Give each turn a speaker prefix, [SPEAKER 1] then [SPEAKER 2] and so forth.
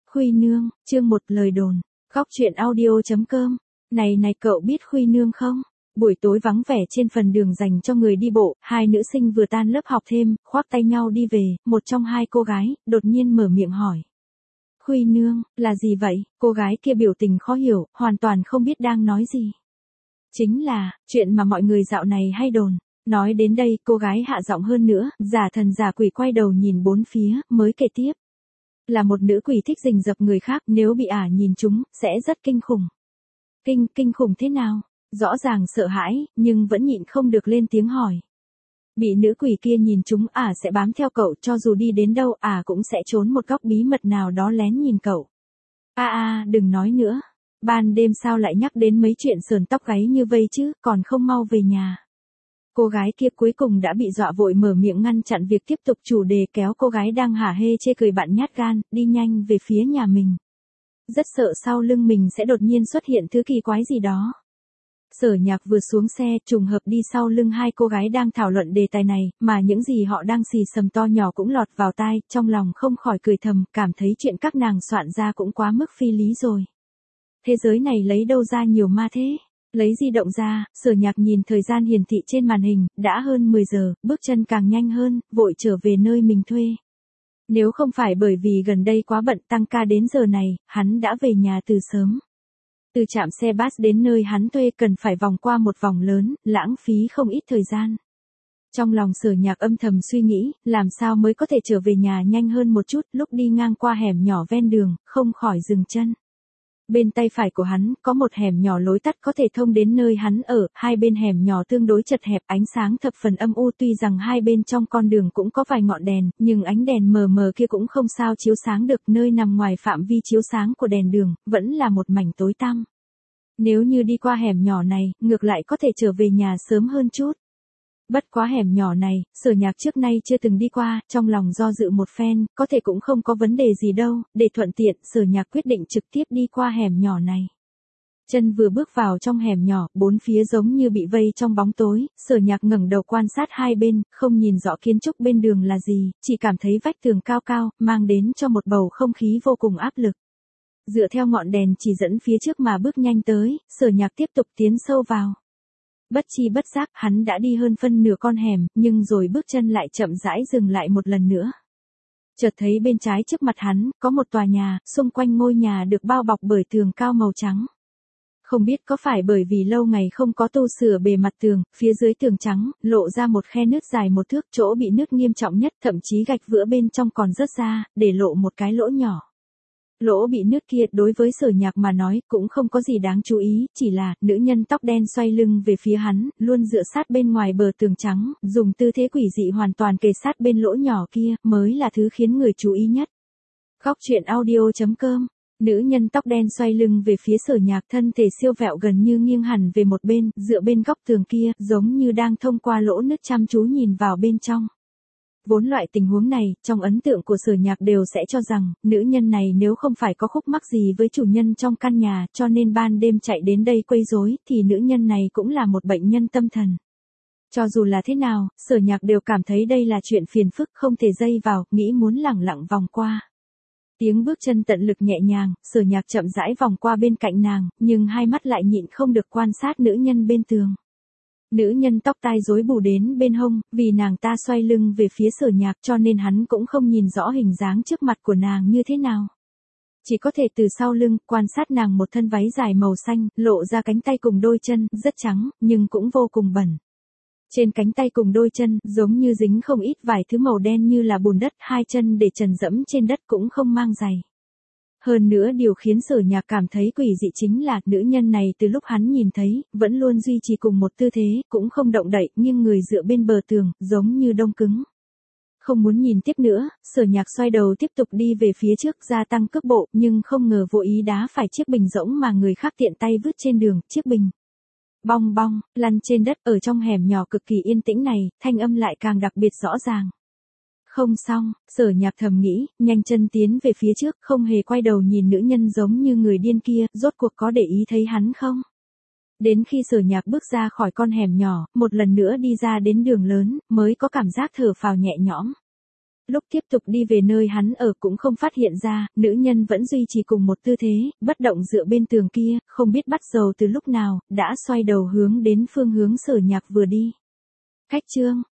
[SPEAKER 1] Khuy Nương, chương 1 lời đồn. Góc truyện audio.com. Này cậu biết Khuy Nương không? Buổi tối vắng vẻ trên phần đường dành cho người đi bộ, hai nữ sinh vừa tan lớp học thêm, khoác tay nhau đi về, một trong hai cô gái, đột nhiên mở miệng hỏi. Khuy Nương, là gì vậy? Cô gái kia biểu tình khó hiểu, hoàn toàn không biết đang nói gì. Chính là, chuyện mà mọi người dạo này hay đồn. Nói đến đây, cô gái hạ giọng hơn nữa, giả thần giả quỷ quay đầu nhìn bốn phía, mới kể tiếp. Là một nữ quỷ thích rình rập người khác, nếu bị ả nhìn chúng, sẽ rất kinh khủng. Kinh khủng thế nào? Rõ ràng sợ hãi, nhưng vẫn nhịn không được lên tiếng hỏi. Bị nữ quỷ kia nhìn chúng, ả sẽ bám theo cậu, cho dù đi đến đâu, ả cũng sẽ trốn một góc bí mật nào đó lén nhìn cậu. Đừng nói nữa. Ban đêm sao lại nhắc đến mấy chuyện sườn tóc gáy như vây chứ, còn không mau về nhà. Cô gái kia cuối cùng đã bị dọa vội mở miệng ngăn chặn việc tiếp tục chủ đề, kéo cô gái đang hả hê chê cười bạn nhát gan, đi nhanh về phía nhà mình. Rất sợ sau lưng mình sẽ đột nhiên xuất hiện thứ kỳ quái gì đó. Sở Nhạc vừa xuống xe, trùng hợp đi sau lưng hai cô gái đang thảo luận đề tài này, mà những gì họ đang xì xầm to nhỏ cũng lọt vào tai, trong lòng không khỏi cười thầm, cảm thấy chuyện các nàng soạn ra cũng quá mức phi lý rồi. Thế giới này lấy đâu ra nhiều ma thế? Lấy di động ra, Sở Nhạc nhìn thời gian hiển thị trên màn hình, đã hơn 10 giờ, bước chân càng nhanh hơn, vội trở về nơi mình thuê. Nếu không phải bởi vì gần đây quá bận tăng ca đến giờ này, hắn đã về nhà từ sớm. Từ trạm xe bus đến nơi hắn thuê cần phải vòng qua một vòng lớn, lãng phí không ít thời gian. Trong lòng Sở Nhạc âm thầm suy nghĩ, làm sao mới có thể trở về nhà nhanh hơn một chút, lúc đi ngang qua hẻm nhỏ ven đường, không khỏi dừng chân. Bên tay phải của hắn, có một hẻm nhỏ lối tắt có thể thông đến nơi hắn ở, hai bên hẻm nhỏ tương đối chật hẹp, ánh sáng thập phần âm u, tuy rằng hai bên trong con đường cũng có vài ngọn đèn, nhưng ánh đèn mờ mờ kia cũng không sao chiếu sáng được, nơi nằm ngoài phạm vi chiếu sáng của đèn đường, vẫn là một mảnh tối tăm. Nếu như đi qua hẻm nhỏ này, ngược lại có thể trở về nhà sớm hơn chút. Bất quá hẻm nhỏ này, Sở Nhạc trước nay chưa từng đi qua, trong lòng do dự một phen, có thể cũng không có vấn đề gì đâu, để thuận tiện, Sở Nhạc quyết định trực tiếp đi qua hẻm nhỏ này. Chân vừa bước vào trong hẻm nhỏ, bốn phía giống như bị vây trong bóng tối, Sở Nhạc ngẩng đầu quan sát hai bên, không nhìn rõ kiến trúc bên đường là gì, chỉ cảm thấy vách tường cao cao, mang đến cho một bầu không khí vô cùng áp lực. Dựa theo ngọn đèn chỉ dẫn phía trước mà bước nhanh tới, Sở Nhạc tiếp tục tiến sâu vào. Bất chi bất giác, hắn đã đi hơn phân nửa con hẻm, nhưng rồi bước chân lại chậm rãi dừng lại một lần nữa. Chợt thấy bên trái trước mặt hắn, có một tòa nhà, xung quanh ngôi nhà được bao bọc bởi tường cao màu trắng. Không biết có phải bởi vì lâu ngày không có tu sửa bề mặt tường, phía dưới tường trắng, lộ ra một khe nứt dài một thước, chỗ bị nứt nghiêm trọng nhất, thậm chí gạch vữa bên trong còn rớt ra, để lộ một cái lỗ nhỏ. Lỗ bị nứt kia đối với Sở Nhạc mà nói cũng không có gì đáng chú ý, chỉ là nữ nhân tóc đen xoay lưng về phía hắn, luôn dựa sát bên ngoài bờ tường trắng, dùng tư thế quỷ dị hoàn toàn kề sát bên lỗ nhỏ kia, mới là thứ khiến người chú ý nhất. Góc truyện audio.com. Nữ nhân tóc đen xoay lưng về phía Sở Nhạc, thân thể siêu vẹo gần như nghiêng hẳn về một bên, dựa bên góc tường kia, giống như đang thông qua lỗ nứt chăm chú nhìn vào bên trong. Vốn loại tình huống này, trong ấn tượng của Sở Nhạc đều sẽ cho rằng, nữ nhân này nếu không phải có khúc mắc gì với chủ nhân trong căn nhà, cho nên ban đêm chạy đến đây quấy rối, thì nữ nhân này cũng là một bệnh nhân tâm thần. Cho dù là thế nào, Sở Nhạc đều cảm thấy đây là chuyện phiền phức, không thể dây vào, nghĩ muốn lẳng lặng vòng qua. Tiếng bước chân tận lực nhẹ nhàng, Sở Nhạc chậm rãi vòng qua bên cạnh nàng, nhưng hai mắt lại nhịn không được quan sát nữ nhân bên tường. Nữ nhân tóc tai rối bù đến bên hông, vì nàng ta xoay lưng về phía Sở Nhạc cho nên hắn cũng không nhìn rõ hình dáng trước mặt của nàng như thế nào. Chỉ có thể từ sau lưng, quan sát nàng một thân váy dài màu xanh, lộ ra cánh tay cùng đôi chân, rất trắng, nhưng cũng vô cùng bẩn. Trên cánh tay cùng đôi chân, giống như dính không ít vài thứ màu đen như là bùn đất, hai chân để trần dẫm trên đất cũng không mang giày. Hơn nữa điều khiến Sở Nhạc cảm thấy quỷ dị chính là, nữ nhân này từ lúc hắn nhìn thấy, vẫn luôn duy trì cùng một tư thế, cũng không động đậy, nhưng người dựa bên bờ tường, giống như đông cứng. Không muốn nhìn tiếp nữa, Sở Nhạc xoay đầu tiếp tục đi về phía trước, gia tăng cước bộ, nhưng không ngờ vô ý đá phải chiếc bình rỗng mà người khác tiện tay vứt trên đường, chiếc bình. Bong bong, lăn trên đất, ở trong hẻm nhỏ cực kỳ yên tĩnh này, thanh âm lại càng đặc biệt rõ ràng. Không xong, Sở Nhạc thầm nghĩ, nhanh chân tiến về phía trước, không hề quay đầu nhìn nữ nhân giống như người điên kia, rốt cuộc có để ý thấy hắn không? Đến khi Sở Nhạc bước ra khỏi con hẻm nhỏ, một lần nữa đi ra đến đường lớn, mới có cảm giác thở phào nhẹ nhõm. Lúc tiếp tục đi về nơi hắn ở cũng không phát hiện ra, nữ nhân vẫn duy trì cùng một tư thế, bất động dựa bên tường kia, không biết bắt dầu từ lúc nào, đã xoay đầu hướng đến phương hướng Sở Nhạc vừa đi. Khách chương